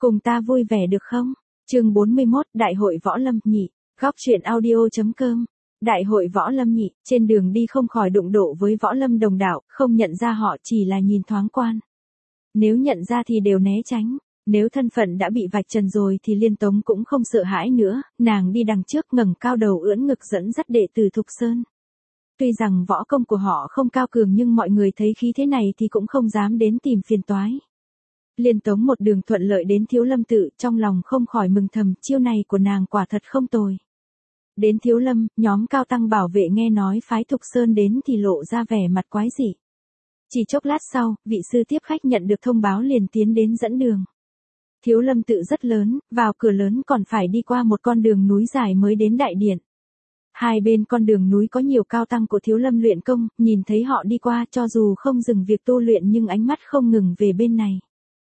Cùng ta vui vẻ được không? Chương 41, Đại hội Võ Lâm Nhị. Góc truyện audio.com. Đại hội Võ Lâm Nhị, trên đường đi không khỏi đụng độ với võ lâm đồng đạo, không nhận ra họ chỉ là nhìn thoáng quan. Nếu nhận ra thì đều né tránh. Nếu thân phận đã bị vạch trần rồi thì Liên Tống cũng không sợ hãi nữa, nàng đi đằng trước ngẩng cao đầu ưỡn ngực dẫn dắt đệ tử Thục Sơn. Tuy rằng võ công của họ không cao cường nhưng mọi người thấy khí thế này thì cũng không dám đến tìm phiền toái. Liên Tống một đường thuận lợi đến Thiếu Lâm tự, trong lòng không khỏi mừng thầm, chiêu này của nàng quả thật không tồi. Đến Thiếu Lâm, nhóm cao tăng bảo vệ nghe nói phái Thục Sơn đến thì lộ ra vẻ mặt quái dị. Chỉ chốc lát sau, vị sư tiếp khách nhận được thông báo liền tiến đến dẫn đường. Thiếu Lâm tự rất lớn, vào cửa lớn còn phải đi qua một con đường núi dài mới đến đại điện. Hai bên con đường núi có nhiều cao tăng của Thiếu Lâm luyện công, nhìn thấy họ đi qua cho dù không dừng việc tu luyện nhưng ánh mắt không ngừng về bên này.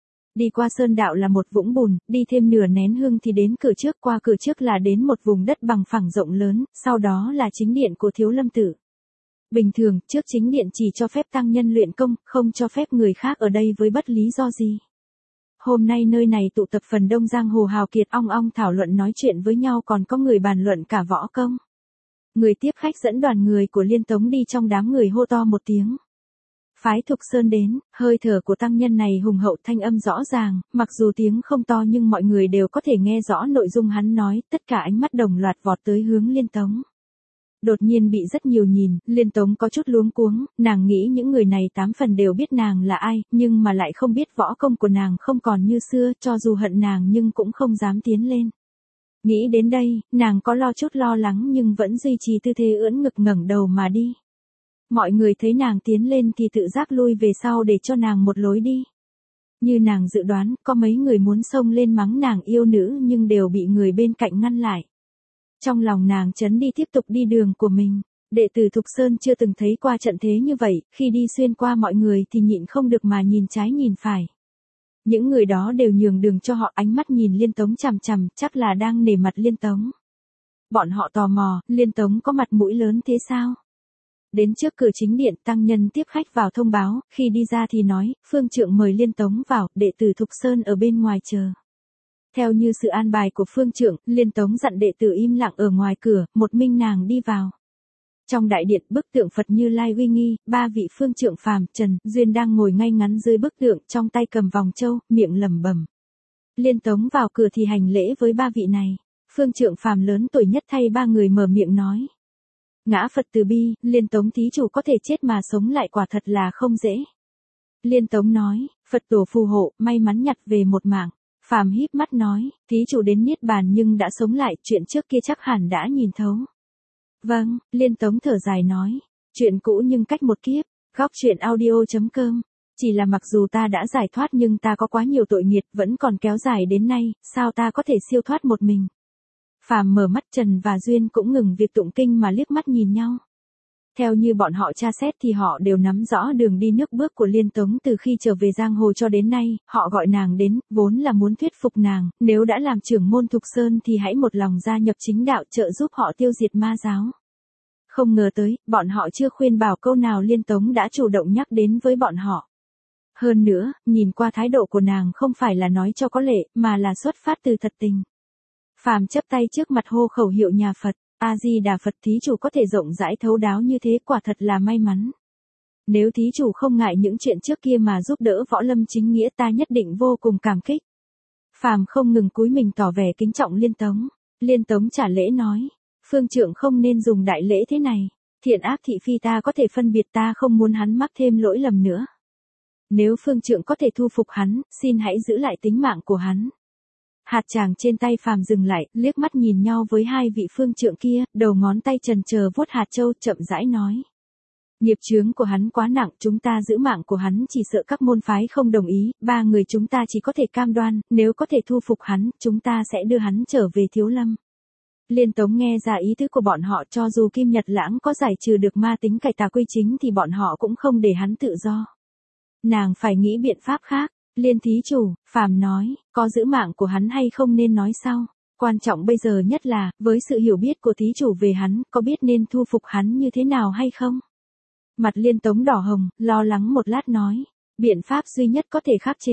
Đi qua sơn đạo là một vũng bùn, đi thêm nửa nén hương thì đến cửa trước, qua cửa trước là đến một vùng đất bằng phẳng rộng lớn, sau đó là chính điện của Thiếu Lâm tự. Bình thường, trước chính điện chỉ cho phép tăng nhân luyện công, không cho phép người khác ở đây với bất lý do gì. Hôm nay nơi này tụ tập phần đông giang hồ hào kiệt ong ong thảo luận nói chuyện với nhau, còn có người bàn luận cả võ công. Người tiếp khách dẫn đoàn người của Liên Tống đi trong đám người hô to một tiếng. Phái Thục Sơn đến, hơi thở của tăng nhân này hùng hậu, thanh âm rõ ràng, mặc dù tiếng không to nhưng mọi người đều có thể nghe rõ nội dung hắn nói, tất cả ánh mắt đồng loạt vọt tới hướng Liên Tống. Đột nhiên bị rất nhiều nhìn, Liên Tống có chút luống cuống, nàng nghĩ những người này 8 phần đều biết nàng là ai, nhưng mà lại không biết võ công của nàng không còn như xưa, cho dù hận nàng nhưng cũng không dám tiến lên. Nghĩ đến đây, nàng có chút lo lắng nhưng vẫn duy trì tư thế ưỡn ngực ngẩng đầu mà đi. Mọi người thấy nàng tiến lên thì tự giác lui về sau để cho nàng một lối đi. Như nàng dự đoán, có mấy người muốn xông lên mắng nàng yêu nữ nhưng đều bị người bên cạnh ngăn lại. Trong lòng nàng chấn đi tiếp tục đi đường của mình. Đệ tử Thục Sơn chưa từng thấy qua trận thế như vậy, khi đi xuyên qua mọi người thì nhịn không được mà nhìn trái nhìn phải. Những người đó đều nhường đường cho họ, ánh mắt nhìn Liên Tống chằm chằm, chắc là đang nể mặt Liên Tống. Bọn họ tò mò, Liên Tống có mặt mũi lớn thế sao? Đến trước cửa chính điện, tăng nhân tiếp khách vào thông báo, khi đi ra thì nói, phương trượng mời Liên Tống vào, đệ tử Thục Sơn ở bên ngoài chờ. Theo như sự an bài của phương trượng, Liên Tống dặn đệ tử im lặng ở ngoài cửa, một mình nàng đi vào. Trong đại điện, bức tượng Phật Như Lai uy nghi, 3 vị phương trượng Phàm, Trần, Duyên đang ngồi ngay ngắn dưới bức tượng, trong tay cầm vòng châu, miệng lẩm bẩm. Liên Tống vào cửa thì hành lễ với 3 vị này. Phương trượng Phàm lớn tuổi nhất thay 3 người mở miệng nói. Ngã Phật từ bi, Liên Tống thí chủ có thể chết mà sống lại quả thật là không dễ. Liên Tống nói, Phật tổ phù hộ, may mắn nhặt về một mạng. Phàm híp mắt nói, thí chủ đến niết bàn nhưng đã sống lại, chuyện trước kia chắc hẳn đã nhìn thấu. Vâng, Liên Tống thở dài nói, chuyện cũ nhưng cách một kiếp. Góc truyện audio.com. Chỉ là mặc dù ta đã giải thoát nhưng ta có quá nhiều tội nghiệp vẫn còn kéo dài đến nay, sao ta có thể siêu thoát một mình. Phàm mở mắt, Trần và Duyên cũng ngừng việc tụng kinh mà liếc mắt nhìn nhau. Theo như bọn họ tra xét thì họ đều nắm rõ đường đi nước bước của Liên Tống từ khi trở về giang hồ cho đến nay, họ gọi nàng đến, vốn là muốn thuyết phục nàng, nếu đã làm trưởng môn Thục Sơn thì hãy một lòng gia nhập chính đạo trợ giúp họ tiêu diệt ma giáo. Không ngờ tới, bọn họ chưa khuyên bảo câu nào Liên Tống đã chủ động nhắc đến với bọn họ. Hơn nữa, nhìn qua thái độ của nàng không phải là nói cho có lệ, mà là xuất phát từ thật tình. Phàm chắp tay trước mặt hô khẩu hiệu nhà Phật, A-di-đà Phật, thí chủ có thể rộng rãi thấu đáo như thế quả thật là may mắn. Nếu thí chủ không ngại những chuyện trước kia mà giúp đỡ võ lâm chính nghĩa ta nhất định vô cùng cảm kích. Phàm không ngừng cúi mình tỏ vẻ kính trọng Liên Tống. Liên Tống trả lễ nói, phương trượng không nên dùng đại lễ thế này, thiện ác thị phi ta có thể phân biệt, ta không muốn hắn mắc thêm lỗi lầm nữa. Nếu phương trượng có thể thu phục hắn, xin hãy giữ lại tính mạng của hắn. Hạt tràng trên tay Phàm dừng lại, liếc mắt nhìn nhau với 2 vị phương trượng kia, đầu ngón tay chần chờ vuốt hạt châu, chậm rãi nói. Nghiệp chướng của hắn quá nặng, chúng ta giữ mạng của hắn chỉ sợ các môn phái không đồng ý, 3 người chúng ta chỉ có thể cam đoan, nếu có thể thu phục hắn, chúng ta sẽ đưa hắn trở về Thiếu Lâm. Liên Tống nghe ra ý tứ của bọn họ, cho dù Kim Nhật Lãng có giải trừ được ma tính cải tà quy chính thì bọn họ cũng không để hắn tự do. Nàng phải nghĩ biện pháp khác. Liên thí chủ, Phàm nói, có giữ mạng của hắn hay không nên nói sau. Quan trọng bây giờ nhất là, với sự hiểu biết của thí chủ về hắn, có biết nên thu phục hắn như thế nào hay không? Mặt Liên Tống đỏ hồng, lo lắng một lát nói, biện pháp duy nhất có thể khắc chế.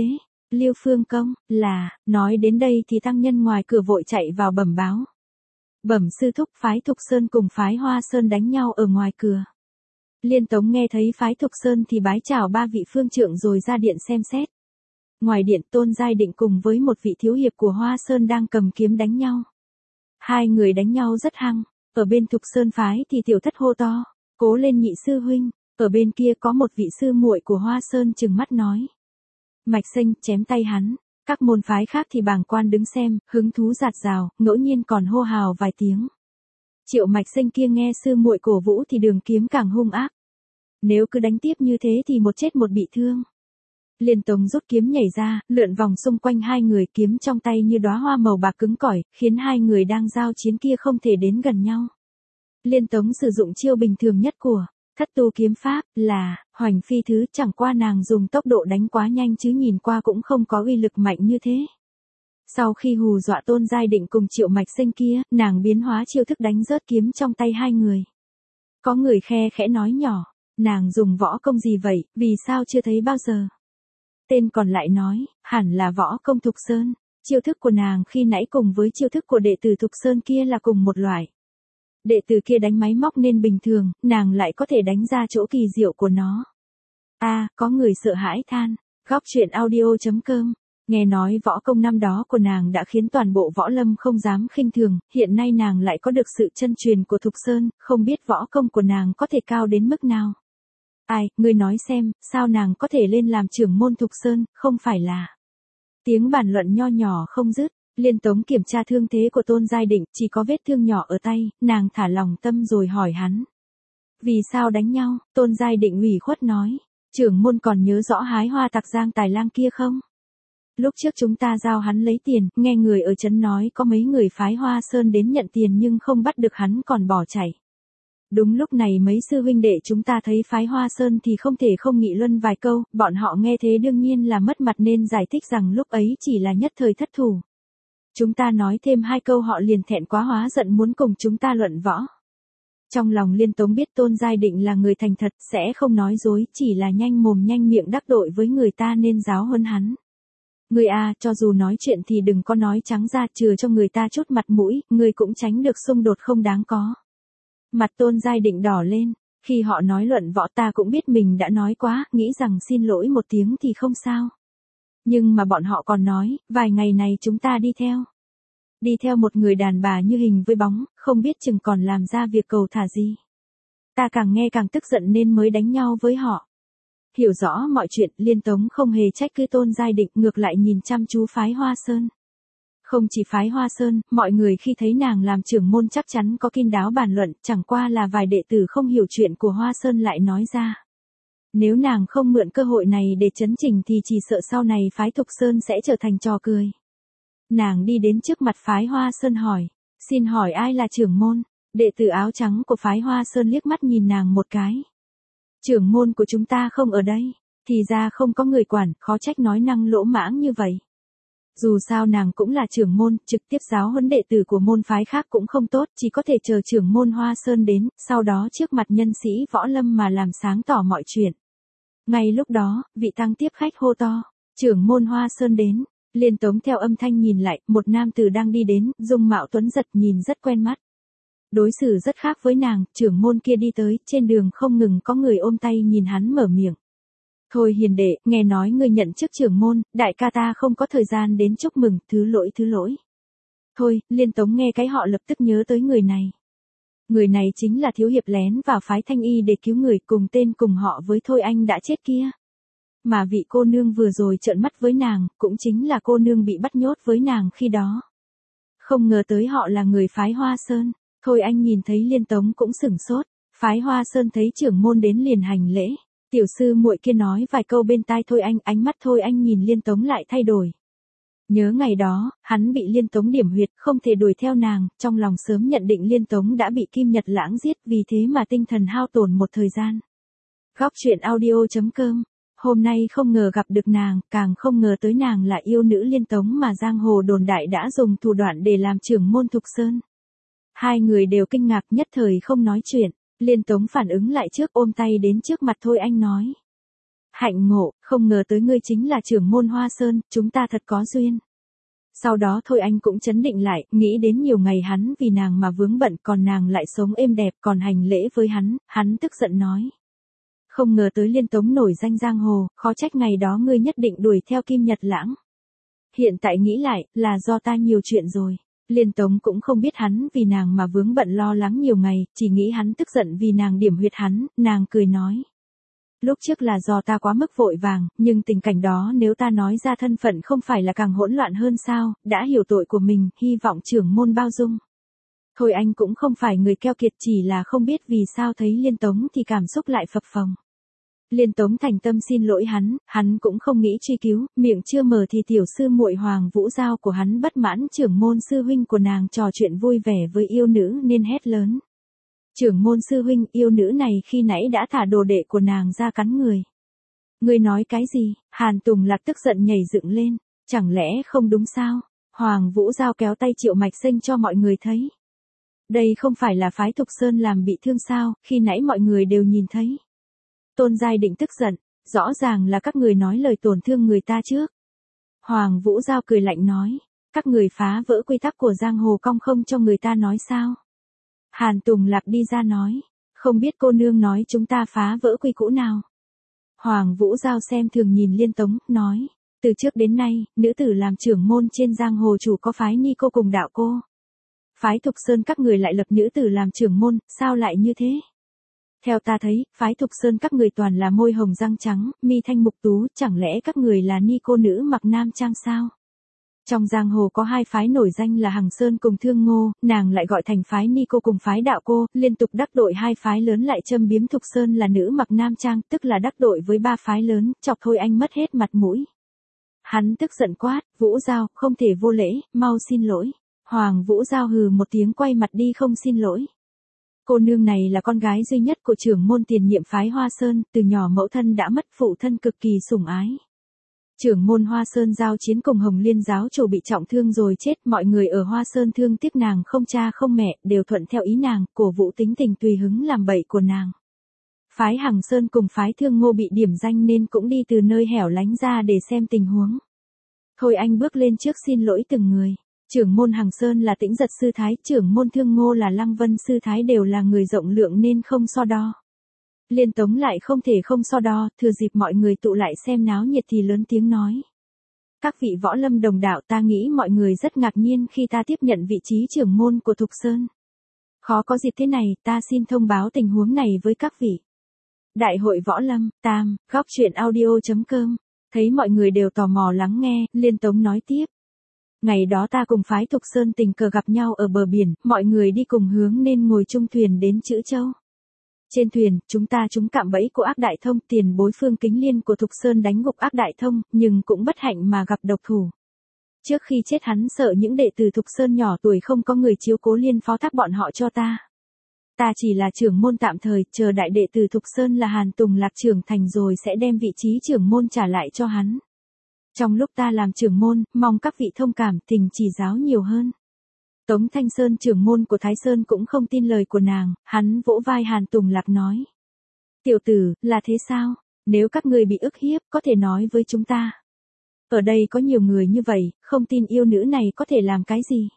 Liêu Phương Công, là, nói đến đây thì tăng nhân ngoài cửa vội chạy vào bẩm báo. Bẩm sư thúc, phái Thục Sơn cùng phái Hoa Sơn đánh nhau ở ngoài cửa. Liên Tống nghe thấy phái Thục Sơn thì bái chào ba vị phương trượng rồi ra điện xem xét. Ngoài điện Tôn Giai Định cùng với một vị thiếu hiệp của Hoa Sơn đang cầm kiếm đánh nhau. Hai người đánh nhau rất hăng, ở bên Thục Sơn phái thì tiểu thất hô to, cố lên nhị sư huynh, ở bên kia có một vị sư muội của Hoa Sơn trừng mắt nói. Mạch Xanh chém tay hắn, các môn phái khác thì bàng quan đứng xem, hứng thú rạt rào, ngẫu nhiên còn hô hào vài tiếng. Triệu Mạch Xanh kia nghe sư muội cổ vũ thì đường kiếm càng hung ác. Nếu cứ đánh tiếp như thế thì một chết một bị thương. Liên Tống rút kiếm nhảy ra, lượn vòng xung quanh hai người, kiếm trong tay như đóa hoa màu bạc cứng cỏi, khiến hai người đang giao chiến kia không thể đến gần nhau. Liên Tống sử dụng chiêu bình thường nhất của Thất Tu kiếm pháp là Hoành Phi Thứ, chẳng qua nàng dùng tốc độ đánh quá nhanh chứ nhìn qua cũng không có uy lực mạnh như thế. Sau khi hù dọa Tôn Giai Định cùng Triệu Mạch Xanh kia, nàng biến hóa chiêu thức đánh rớt kiếm trong tay hai người. Có người khe khẽ nói nhỏ, nàng dùng võ công gì vậy, vì sao chưa thấy bao giờ? Tên còn lại nói, hẳn là võ công Thục Sơn, chiêu thức của nàng khi nãy cùng với chiêu thức của đệ tử Thục Sơn kia là cùng một loại. Đệ tử kia đánh máy móc nên bình thường, nàng lại có thể đánh ra chỗ kỳ diệu của nó. Có người sợ hãi than, góc truyện audio.com, nghe nói võ công năm đó của nàng đã khiến toàn bộ võ lâm không dám khinh thường, hiện nay nàng lại có được sự chân truyền của Thục Sơn, không biết võ công của nàng có thể cao đến mức nào. Ngươi nói xem, sao nàng có thể lên làm trưởng môn Thục Sơn, không phải là. Tiếng bàn luận nho nhỏ không dứt, Liên Tống kiểm tra thương thế của Tôn Giai Định, chỉ có vết thương nhỏ ở tay, nàng thả lòng tâm rồi hỏi hắn. Vì sao đánh nhau? Tôn Giai Định ủy khuất nói, trưởng môn còn nhớ rõ hái hoa tặc Giang Tài Lang kia không? Lúc trước chúng ta giao hắn lấy tiền, nghe người ở trấn nói có mấy người phái Hoa Sơn đến nhận tiền nhưng không bắt được hắn còn bỏ chạy. Đúng lúc này mấy sư huynh đệ chúng ta thấy phái Hoa Sơn thì không thể không nghị luân vài câu, bọn họ nghe thế đương nhiên là mất mặt nên giải thích rằng lúc ấy chỉ là nhất thời thất thủ. Chúng ta nói thêm hai câu họ liền thẹn quá hóa giận muốn cùng chúng ta luận võ. Trong lòng Liên Tống biết Tôn Giai Định là người thành thật, sẽ không nói dối, chỉ là nhanh mồm nhanh miệng đắc tội với người ta nên giáo huấn hắn. Ngươi cho dù nói chuyện thì đừng có nói trắng ra, chừa cho người ta chút mặt mũi, ngươi cũng tránh được xung đột không đáng có. Mặt Tôn Giai Định đỏ lên, khi họ nói luận võ ta cũng biết mình đã nói quá, nghĩ rằng xin lỗi một tiếng thì không sao. Nhưng mà bọn họ còn nói, vài ngày này chúng ta đi theo một người đàn bà như hình với bóng, không biết chừng còn làm ra việc cầu thả gì. Ta càng nghe càng tức giận nên mới đánh nhau với họ. Hiểu rõ mọi chuyện, Liên Tống không hề trách cứ Tôn Giai Định, ngược lại nhìn chăm chú phái Hoa Sơn. Không chỉ phái Hoa Sơn, mọi người khi thấy nàng làm trưởng môn chắc chắn có kín đáo bàn luận, chẳng qua là vài đệ tử không hiểu chuyện của Hoa Sơn lại nói ra. Nếu nàng không mượn cơ hội này để chấn chỉnh thì chỉ sợ sau này phái Thục Sơn sẽ trở thành trò cười. Nàng đi đến trước mặt phái Hoa Sơn hỏi, xin hỏi ai là trưởng môn? Đệ tử áo trắng của phái Hoa Sơn liếc mắt nhìn nàng một cái. Trưởng môn của chúng ta không ở đây, thì ra không có người quản, khó trách nói năng lỗ mãng như vậy. Dù sao nàng cũng là trưởng môn, trực tiếp giáo huấn đệ tử của môn phái khác cũng không tốt, chỉ có thể chờ trưởng môn Hoa Sơn đến, sau đó trước mặt nhân sĩ võ lâm mà làm sáng tỏ mọi chuyện. Ngay lúc đó, vị tăng tiếp khách hô to, trưởng môn Hoa Sơn đến. Liên Tống theo âm thanh nhìn lại, một nam tử đang đi đến, dung mạo tuấn giật nhìn rất quen mắt. Đối xử rất khác với nàng, trưởng môn kia đi tới, trên đường không ngừng có người ôm tay nhìn hắn mở miệng. Thôi hiền đệ, nghe nói ngươi nhận chức trưởng môn, đại ca ta không có thời gian đến chúc mừng, thứ lỗi. Thôi, Liên Tống nghe cái họ lập tức nhớ tới người này. Người này chính là thiếu hiệp lén vào phái Thanh Y để cứu người cùng tên cùng họ với Thôi Anh đã chết kia. Mà vị cô nương vừa rồi trợn mắt với nàng, cũng chính là cô nương bị bắt nhốt với nàng khi đó. Không ngờ tới họ là người phái Hoa Sơn. Thôi Anh nhìn thấy Liên Tống cũng sửng sốt. Phái Hoa Sơn thấy trưởng môn đến liền hành lễ. Tiểu sư muội kia nói vài câu bên tai Thôi Anh, ánh mắt Thôi Anh nhìn Liên Tống lại thay đổi. Nhớ ngày đó, hắn bị Liên Tống điểm huyệt, không thể đuổi theo nàng, trong lòng sớm nhận định Liên Tống đã bị Kim Nhật Lãng giết, vì thế mà tinh thần hao tổn một thời gian. Góc truyện audio.com. Hôm nay không ngờ gặp được nàng, càng không ngờ tới nàng là yêu nữ Liên Tống mà giang hồ đồn đại đã dùng thủ đoạn để làm trưởng môn Thục Sơn. Hai người đều kinh ngạc, nhất thời không nói chuyện. Liên Tống phản ứng lại trước, ôm tay đến trước mặt Thôi Anh nói. Hạnh ngộ, không ngờ tới ngươi chính là trưởng môn Hoa Sơn, chúng ta thật có duyên. Sau đó thôi anh cũng chấn định lại, nghĩ đến nhiều ngày hắn vì nàng mà vướng bận còn nàng lại sống êm đẹp còn hành lễ với hắn tức giận nói. Không ngờ tới Liên Tống nổi danh giang hồ, khó trách ngày đó ngươi nhất định đuổi theo Kim Nhật Lãng. Hiện tại nghĩ lại, là do ta nhiều chuyện rồi. Liên Tống cũng không biết hắn vì nàng mà vướng bận lo lắng nhiều ngày, chỉ nghĩ hắn tức giận vì nàng điểm huyệt hắn, nàng cười nói. Lúc trước là do ta quá mức vội vàng, nhưng tình cảnh đó nếu ta nói ra thân phận không phải là càng hỗn loạn hơn sao, đã hiểu tội của mình, hy vọng trưởng môn bao dung. Thôi anh cũng không phải người keo kiệt, chỉ là không biết vì sao thấy Liên Tống thì cảm xúc lại phập phồng. Liên Tống thành tâm xin lỗi hắn cũng không nghĩ truy cứu, miệng chưa mở thì tiểu sư muội Hoàng Vũ Giao của hắn bất mãn trưởng môn sư huynh của nàng trò chuyện vui vẻ với yêu nữ nên hét lớn. Trưởng môn sư huynh, yêu nữ này khi nãy đã thả đồ đệ của nàng ra cắn người. Ngươi nói cái gì? Hàn Tùng Lạc tức giận nhảy dựng lên, chẳng lẽ không đúng sao? Hoàng Vũ Giao kéo tay Triệu Mạch Sinh cho mọi người thấy. Đây không phải là phái Thục Sơn làm bị thương sao, khi nãy mọi người đều nhìn thấy. Tôn Giai Định tức giận, rõ ràng là các người nói lời tổn thương người ta trước. Hoàng Vũ Giao cười lạnh nói, các người phá vỡ quy tắc của giang hồ cong không cho người ta nói sao. Hàn Tùng Lạc đi ra nói, không biết cô nương nói chúng ta phá vỡ quy cũ nào. Hoàng Vũ Giao xem thường nhìn Liên Tống, nói, từ trước đến nay, nữ tử làm trưởng môn trên giang hồ chủ có phái Ni cô cùng đạo cô. Phái Thục Sơn các người lại lập nữ tử làm trưởng môn, sao lại như thế? Theo ta thấy, phái Thục Sơn các người toàn là môi hồng răng trắng, mi thanh mục tú, chẳng lẽ các người là ni cô nữ mặc nam trang sao? Trong giang hồ có hai phái nổi danh là Hằng Sơn cùng Thương Ngô, nàng lại gọi thành phái ni cô cùng phái đạo cô, liên tục đắc tội hai phái lớn lại châm biếm Thục Sơn là nữ mặc nam trang, tức là đắc tội với ba phái lớn, chọc Thôi Anh mất hết mặt mũi. Hắn tức giận quát, Vũ Giao, không thể vô lễ, mau xin lỗi. Hoàng Vũ Giao hừ một tiếng quay mặt đi không xin lỗi. Cô nương này là con gái duy nhất của trưởng môn tiền nhiệm phái Hoa Sơn, từ nhỏ mẫu thân đã mất, phụ thân cực kỳ sủng ái. Trưởng môn Hoa Sơn giao chiến cùng Hồng Liên giáo chủ bị trọng thương rồi chết, mọi người ở Hoa Sơn thương tiếc nàng không cha không mẹ, đều thuận theo ý nàng, cổ vũ tính tình tùy hứng làm bậy của nàng. Phái Hằng Sơn cùng phái Thương Ngô bị điểm danh nên cũng đi từ nơi hẻo lánh ra để xem tình huống. Thôi anh bước lên trước xin lỗi từng người. Trưởng môn Hằng Sơn là Tĩnh Giật sư thái, trưởng môn Thương Ngô là Lăng Vân sư thái, đều là người rộng lượng nên không so đo. Liên Tống lại không thể không so đo, thừa dịp mọi người tụ lại xem náo nhiệt thì lớn tiếng nói. Các vị võ lâm đồng đạo, ta nghĩ mọi người rất ngạc nhiên khi ta tiếp nhận vị trí trưởng môn của Thục Sơn. Khó có dịp thế này, ta xin thông báo tình huống này với các vị. Đại hội võ lâm, tam, góc truyện audio.com. Thấy mọi người đều tò mò lắng nghe, Liên Tống nói tiếp. Ngày đó ta cùng phái Thục Sơn tình cờ gặp nhau ở bờ biển, mọi người đi cùng hướng nên ngồi chung thuyền đến Chữ Châu. Trên thuyền, chúng ta trúng cạm bẫy của Ác Đại Thông, tiền bối Phương Kính Liên của Thục Sơn đánh gục Ác Đại Thông, nhưng cũng bất hạnh mà gặp độc thủ. Trước khi chết hắn sợ những đệ tử Thục Sơn nhỏ tuổi không có người chiếu cố liên phó thác bọn họ cho ta. Ta chỉ là trưởng môn tạm thời, chờ đại đệ tử Thục Sơn là Hàn Tùng Lạc trưởng thành rồi sẽ đem vị trí trưởng môn trả lại cho hắn. Trong lúc ta làm trưởng môn, mong các vị thông cảm, thỉnh chỉ giáo nhiều hơn. Tống Thanh Sơn trưởng môn của Thái Sơn cũng không tin lời của nàng, hắn vỗ vai Hàn Tùng Lạc nói. Tiểu tử, là thế sao? Nếu các ngươi bị ức hiếp, có thể nói với chúng ta. Ở đây có nhiều người như vậy, không tin yêu nữ này có thể làm cái gì.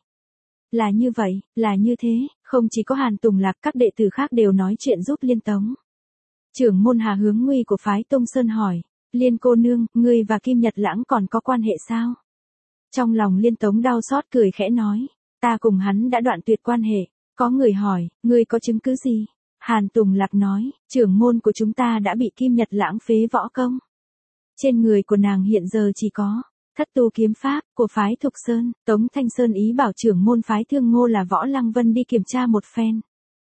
Là như vậy, là như thế, không chỉ có Hàn Tùng Lạc, các đệ tử khác đều nói chuyện giúp Liên Tống. Trưởng môn Hà Hướng Nguy của phái Tông Sơn hỏi. Liên cô nương, ngươi và Kim Nhật Lãng còn có quan hệ sao? Trong lòng Liên Tống đau xót cười khẽ nói. Ta cùng hắn đã đoạn tuyệt quan hệ. Có người hỏi, ngươi có chứng cứ gì? Hàn Tùng Lạc nói, trưởng môn của chúng ta đã bị Kim Nhật Lãng phế võ công. Trên người của nàng hiện giờ chỉ có Thất Tu kiếm pháp của phái Thục Sơn. Tống Thanh Sơn ý bảo trưởng môn phái Thương Ngô là Võ Lăng Vân đi kiểm tra một phen.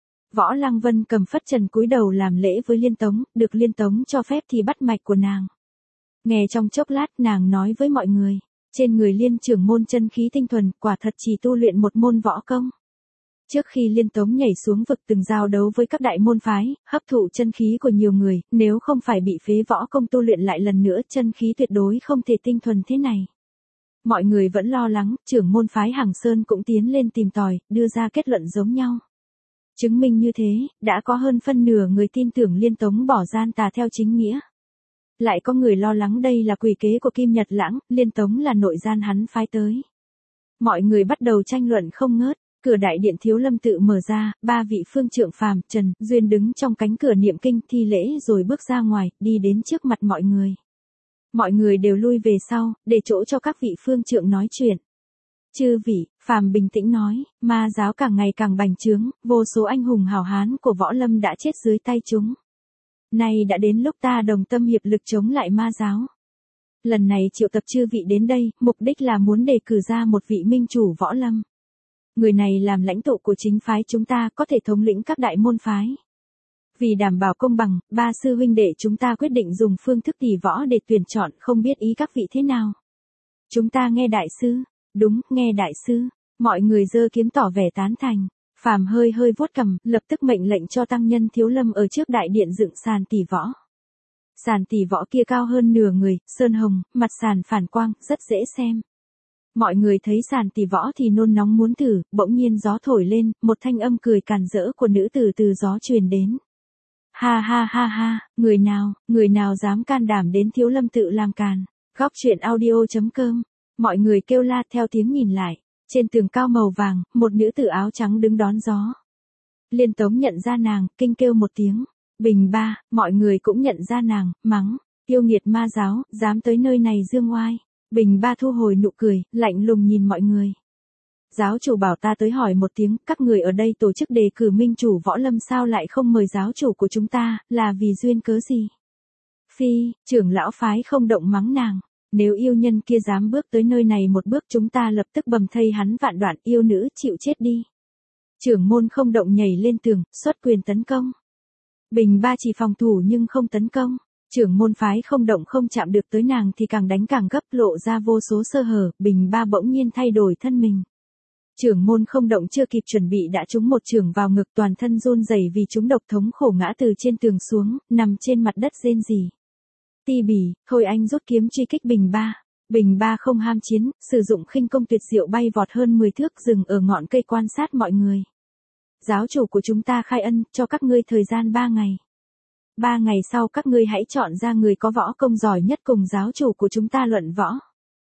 Võ Lăng Vân cầm phất trần cúi đầu làm lễ với Liên Tống, được Liên Tống cho phép thì bắt mạch của nàng. Nghe trong chốc lát nàng nói với mọi người, trên người Liên trưởng môn chân khí tinh thuần, quả thật chỉ tu luyện một môn võ công. Trước khi Liên Tống nhảy xuống vực từng giao đấu với các đại môn phái, hấp thụ chân khí của nhiều người, nếu không phải bị phế võ công tu luyện lại lần nữa, chân khí tuyệt đối không thể tinh thuần thế này. Mọi người vẫn lo lắng, trưởng môn phái Hằng Sơn cũng tiến lên tìm tòi, đưa ra kết luận giống nhau. Chứng minh như thế, đã có hơn phân nửa người tin tưởng Liên Tống bỏ gian tà theo chính nghĩa. Lại có người lo lắng đây là quỷ kế của Kim Nhật Lãng, Liên Tống là nội gian hắn phái tới. Mọi người bắt đầu tranh luận không ngớt. Cửa đại điện Thiếu Lâm tự mở ra, ba vị phương trượng Phàm, Trần, Duyên đứng trong cánh cửa niệm kinh thi lễ rồi bước ra ngoài, đi đến trước mặt mọi người. Mọi người đều lui về sau, để chỗ cho các vị phương trượng nói chuyện. Chư vị, Phàm bình tĩnh nói, ma giáo càng ngày càng bành trướng, vô số anh hùng hào hán của võ lâm đã chết dưới tay chúng. Nay đã đến lúc ta đồng tâm hiệp lực chống lại ma giáo. Lần này triệu tập chư vị đến đây, mục đích là muốn đề cử ra một vị minh chủ võ lâm. Người này làm lãnh tụ của chính phái chúng ta, có thể thống lĩnh các đại môn phái. Vì đảm bảo công bằng, ba sư huynh đệ chúng ta quyết định dùng phương thức tỷ võ để tuyển chọn, không biết ý các vị thế nào. Chúng ta nghe đại sư. Đúng, nghe đại sư. Mọi người giơ kiếm tỏ vẻ tán thành. Phàm hơi vuốt cằm, lập tức mệnh lệnh cho tăng nhân Thiếu Lâm ở trước đại điện dựng sàn tỷ võ. Sàn tỷ võ kia cao hơn nửa người, sơn hồng, mặt sàn phản quang, rất dễ xem. Mọi người thấy sàn tỷ võ thì nôn nóng muốn thử, bỗng nhiên gió thổi lên, một thanh âm cười càn rỡ của nữ tử từ gió truyền đến. Ha ha ha ha, người nào dám can đảm đến Thiếu Lâm tự làm càn. Góc truyện audio.com. Mọi người kêu la theo tiếng nhìn lại. Trên tường cao màu vàng, một nữ tử áo trắng đứng đón gió. Liên Tống nhận ra nàng, kinh kêu một tiếng. Bình ba, mọi người cũng nhận ra nàng, mắng. Yêu nghiệt ma giáo, dám tới nơi này dương oai. Bình ba thu hồi nụ cười, lạnh lùng nhìn mọi người. Giáo chủ bảo ta tới hỏi một tiếng, các người ở đây tổ chức đề cử minh chủ võ lâm sao lại không mời giáo chủ của chúng ta, là vì duyên cớ gì? Phi, trưởng lão phái không động mắng nàng. Nếu yêu nhân kia dám bước tới nơi này một bước chúng ta lập tức bầm thây hắn vạn đoạn, yêu nữ chịu chết đi. Trưởng môn không động nhảy lên tường, xuất quyền tấn công. Bình ba chỉ phòng thủ nhưng không tấn công. Trưởng môn phái không động không chạm được tới nàng thì càng đánh càng gấp, lộ ra vô số sơ hở, Bình ba bỗng nhiên thay đổi thân mình. Trưởng môn không động chưa kịp chuẩn bị đã trúng một chưởng vào ngực, toàn thân run rẩy vì chúng độc thống khổ ngã từ trên tường xuống, nằm trên mặt đất rên rỉ. Ti bỉ, thôi anh rút kiếm truy kích Bình ba. Bình ba không ham chiến, sử dụng khinh công tuyệt diệu bay vọt hơn 10 thước, dừng ở ngọn cây quan sát mọi người. Giáo chủ của chúng ta khai ân, cho các ngươi thời gian 3 ngày. 3 ngày sau các ngươi hãy chọn ra người có võ công giỏi nhất cùng giáo chủ của chúng ta luận võ.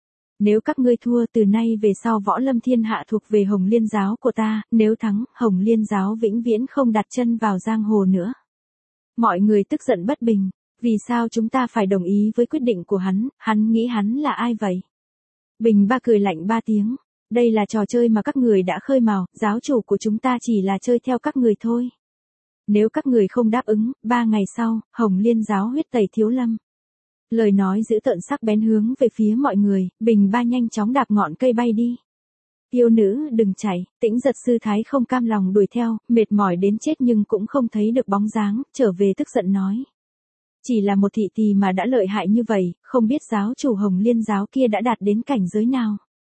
Nếu các ngươi thua, từ nay về sau võ lâm thiên hạ thuộc về Hồng Liên giáo của ta, nếu thắng, Hồng Liên giáo vĩnh viễn không đặt chân vào giang hồ nữa. Mọi người tức giận bất bình. Vì sao chúng ta phải đồng ý với quyết định của hắn nghĩ hắn là ai vậy? Bình ba cười lạnh 3 tiếng. Đây là trò chơi mà các người đã khơi mào, giáo chủ của chúng ta chỉ là chơi theo các người thôi. Nếu các người không đáp ứng, 3 ngày sau, Hồng Liên giáo huyết tẩy Thiếu Lâm. Lời nói dữ tợn sắc bén hướng về phía mọi người, Bình ba nhanh chóng đạp ngọn cây bay đi. Yêu nữ đừng chạy, Tĩnh Giật sư thái không cam lòng đuổi theo, mệt mỏi đến chết nhưng cũng không thấy được bóng dáng, trở về tức giận nói. Chỉ là một thị tỳ mà đã lợi hại như vậy, không biết giáo chủ Hồng Liên giáo kia đã đạt đến cảnh giới nào.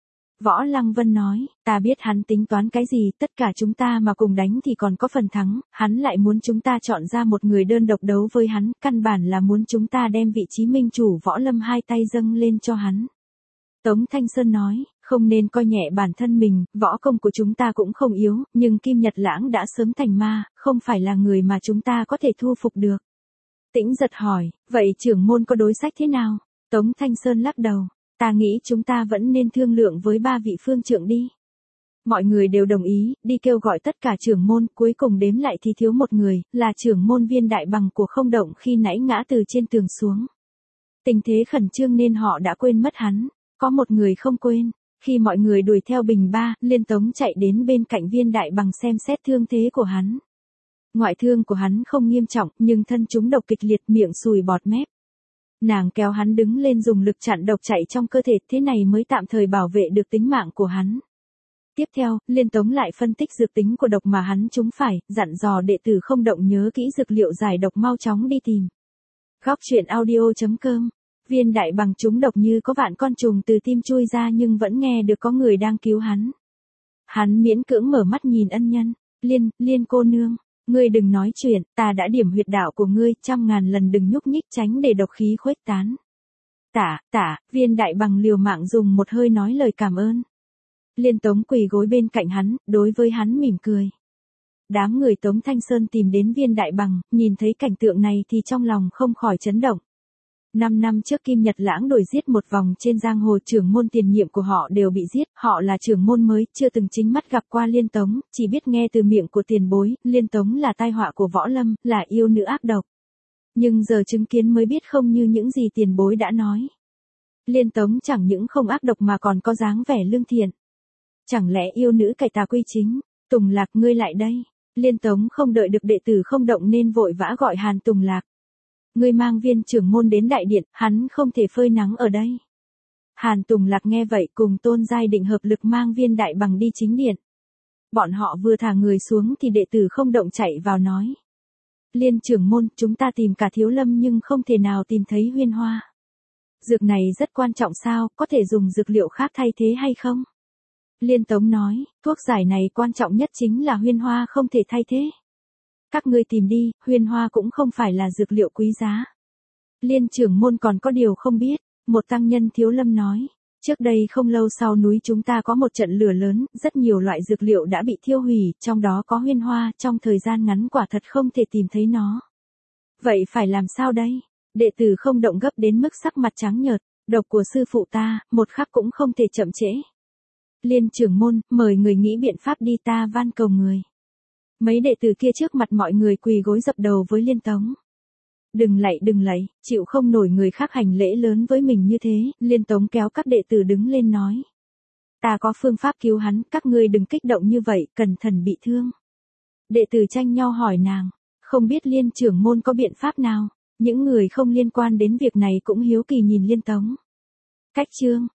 Võ Lăng Vân nói, ta biết hắn tính toán cái gì, tất cả chúng ta mà cùng đánh thì còn có phần thắng, hắn lại muốn chúng ta chọn ra một người đơn độc đấu với hắn, căn bản là muốn chúng ta đem vị trí minh chủ võ lâm hai tay dâng lên cho hắn. Tống Thanh Sơn nói, không nên coi nhẹ bản thân mình, võ công của chúng ta cũng không yếu, nhưng Kim Nhật Lãng đã sớm thành ma, không phải là người mà chúng ta có thể thu phục được. Tĩnh Giật hỏi, vậy trưởng môn có đối sách thế nào? Tống Thanh Sơn lắc đầu, ta nghĩ chúng ta vẫn nên thương lượng với 3 vị phương trượng đi. Mọi người đều đồng ý, đi kêu gọi tất cả trưởng môn, cuối cùng đếm lại thì thiếu một người, là trưởng môn Viên Đại Bằng của Không Động khi nãy ngã từ trên tường xuống. Tình thế khẩn trương nên họ đã quên mất hắn, có một người không quên. Khi mọi người đuổi theo Bình ba, Liên Tống chạy đến bên cạnh Viên Đại Bằng xem xét thương thế của hắn. Ngoại thương của hắn không nghiêm trọng, nhưng thân chúng độc kịch liệt, miệng sùi bọt mép. Nàng kéo hắn đứng lên dùng lực chặn độc chạy trong cơ thể, thế này mới tạm thời bảo vệ được tính mạng của hắn. Tiếp theo, Liên Tống lại phân tích dược tính của độc mà hắn trúng phải, dặn dò đệ tử Không Động nhớ kỹ dược liệu giải độc mau chóng đi tìm. Góc truyện audio.com. Viên Đại Bằng trúng độc như có vạn con trùng từ tim chui ra nhưng vẫn nghe được có người đang cứu hắn. Hắn miễn cưỡng mở mắt nhìn ân nhân, Liên cô nương. Ngươi đừng nói chuyện, ta đã điểm huyệt đạo của ngươi, 100.000 lần đừng nhúc nhích tránh để độc khí khuếch tán. Viên Đại Bằng liều mạng dùng một hơi nói lời cảm ơn. Liên Tống quỳ gối bên cạnh hắn, đối với hắn mỉm cười. Đám người Tống Thanh Sơn tìm đến Viên Đại Bằng, nhìn thấy cảnh tượng này thì trong lòng không khỏi chấn động. 5 năm trước Kim Nhật Lãng đuổi giết một vòng trên giang hồ, trưởng môn tiền nhiệm của họ đều bị giết, họ là trưởng môn mới, chưa từng chính mắt gặp qua Liên Tống, chỉ biết nghe từ miệng của tiền bối, Liên Tống là tai họa của võ lâm, là yêu nữ ác độc. Nhưng giờ chứng kiến mới biết không như những gì tiền bối đã nói. Liên Tống chẳng những không ác độc mà còn có dáng vẻ lương thiện. Chẳng lẽ yêu nữ cải tà quy chính? Tùng Lạc, ngươi lại đây. Liên Tống không đợi được đệ tử không động nên vội vã gọi Hàn Tùng Lạc. Ngươi mang Viên trưởng môn đến đại điện, hắn không thể phơi nắng ở đây. Hàn Tùng Lạc nghe vậy cùng Tôn Giai Định hợp lực mang Viên đại bằng đi chính điện. Bọn họ vừa thả người xuống thì đệ tử không động chạy vào nói. Liên trưởng môn, chúng ta tìm cả Thiếu Lâm nhưng không thể nào tìm thấy huyên hoa. Dược này rất quan trọng sao, có thể dùng dược liệu khác thay thế hay không? Liên Tống nói, thuốc giải này quan trọng nhất chính là huyên hoa không thể thay thế. Các ngươi tìm đi, huyên hoa cũng không phải là dược liệu quý giá. Liên trưởng môn còn có điều không biết, một tăng nhân Thiếu Lâm nói. Trước đây không lâu sau núi chúng ta có một trận lửa lớn, rất nhiều loại dược liệu đã bị thiêu hủy, trong đó có huyên hoa, trong thời gian ngắn quả thật không thể tìm thấy nó. Vậy phải làm sao đây? Đệ tử không động gấp đến mức sắc mặt trắng nhợt, độc của sư phụ ta, một khắc cũng không thể chậm trễ. Liên trưởng môn, mời người nghĩ biện pháp đi, ta van cầu người. Mấy đệ tử kia trước mặt mọi người quỳ gối dập đầu với Liên Tống. Đừng lạy, chịu không nổi người khác hành lễ lớn với mình như thế, Liên Tống kéo các đệ tử đứng lên nói. Ta có phương pháp cứu hắn, các ngươi đừng kích động như vậy, cẩn thận bị thương. Đệ tử tranh nhau hỏi nàng, không biết Liên trưởng môn có biện pháp nào, những người không liên quan đến việc này cũng hiếu kỳ nhìn Liên Tống. Cách chương